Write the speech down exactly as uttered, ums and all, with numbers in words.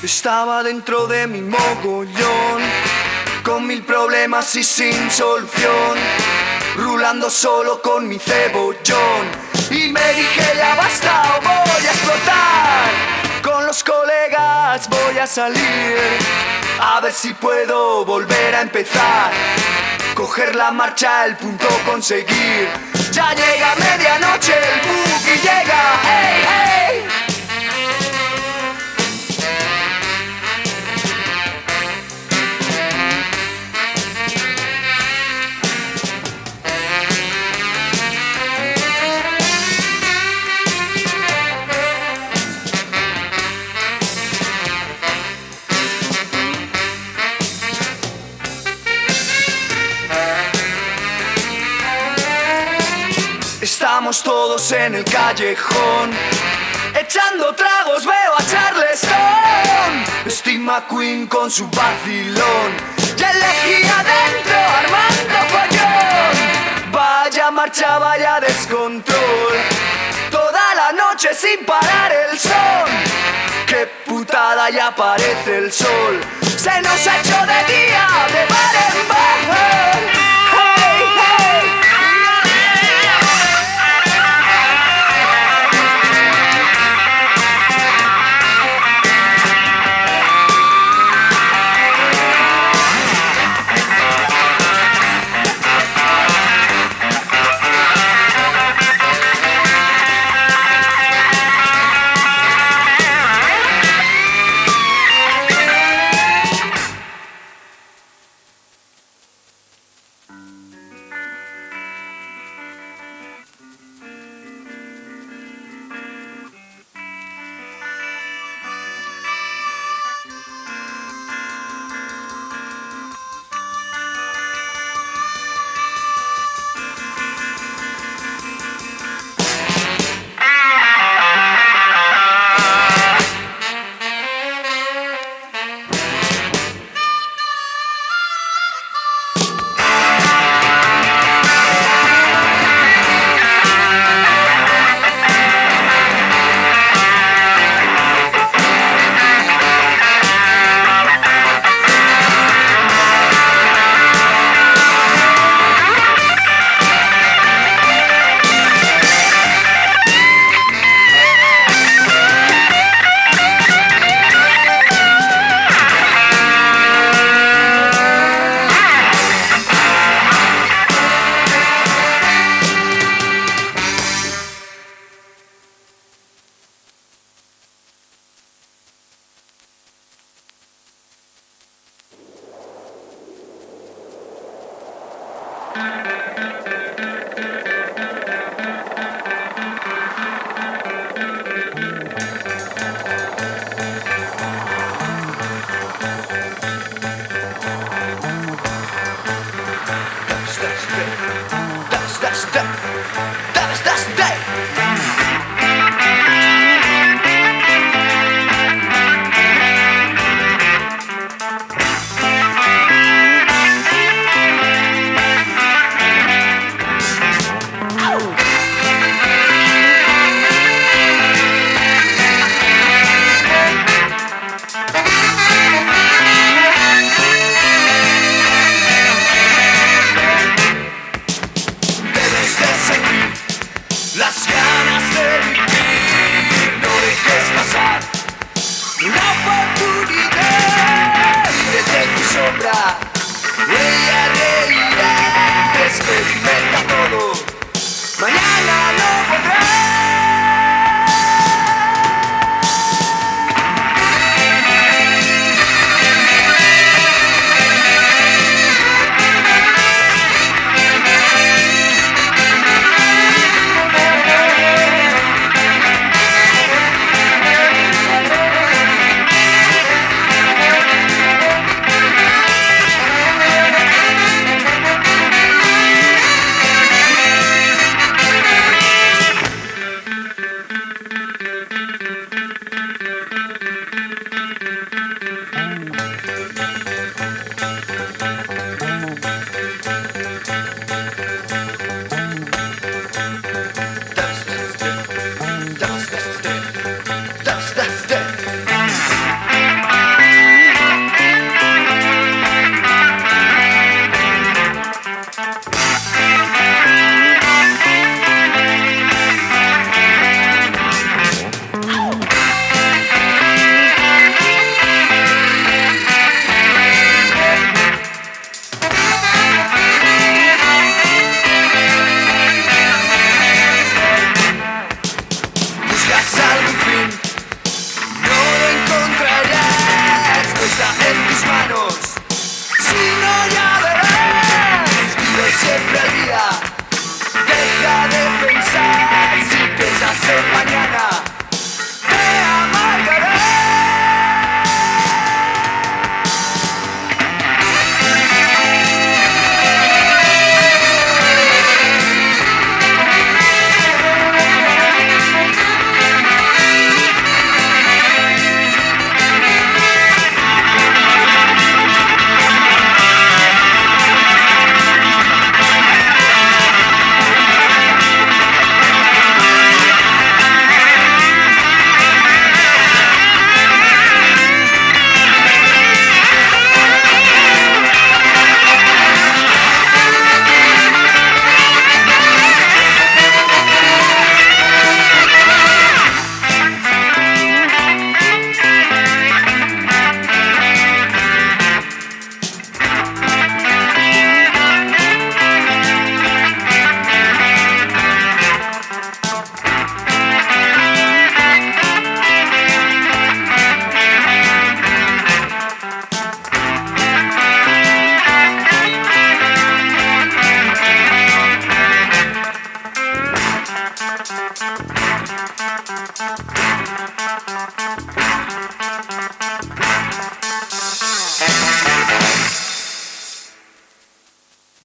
Estaba dentro de mi mogollón, con mil problemas y sin solución, rulando solo con mi cebollón. Y me dije, ya basta o voy a explotar. Con los colegas voy a salir, a ver si puedo volver a empezar. Coger la marcha, el punto conseguir. Ya llega medianoche, el boogie llega, hey, hey. Estamos todos en el callejón, echando tragos, veo a Charleston. Steve McQueen con su vacilón, ya elegí adentro armando follón. Vaya marcha, vaya descontrol, toda la noche sin parar el son. Qué putada, ya aparece el sol, se nos ha hecho de día, de bar en bar. Thank you.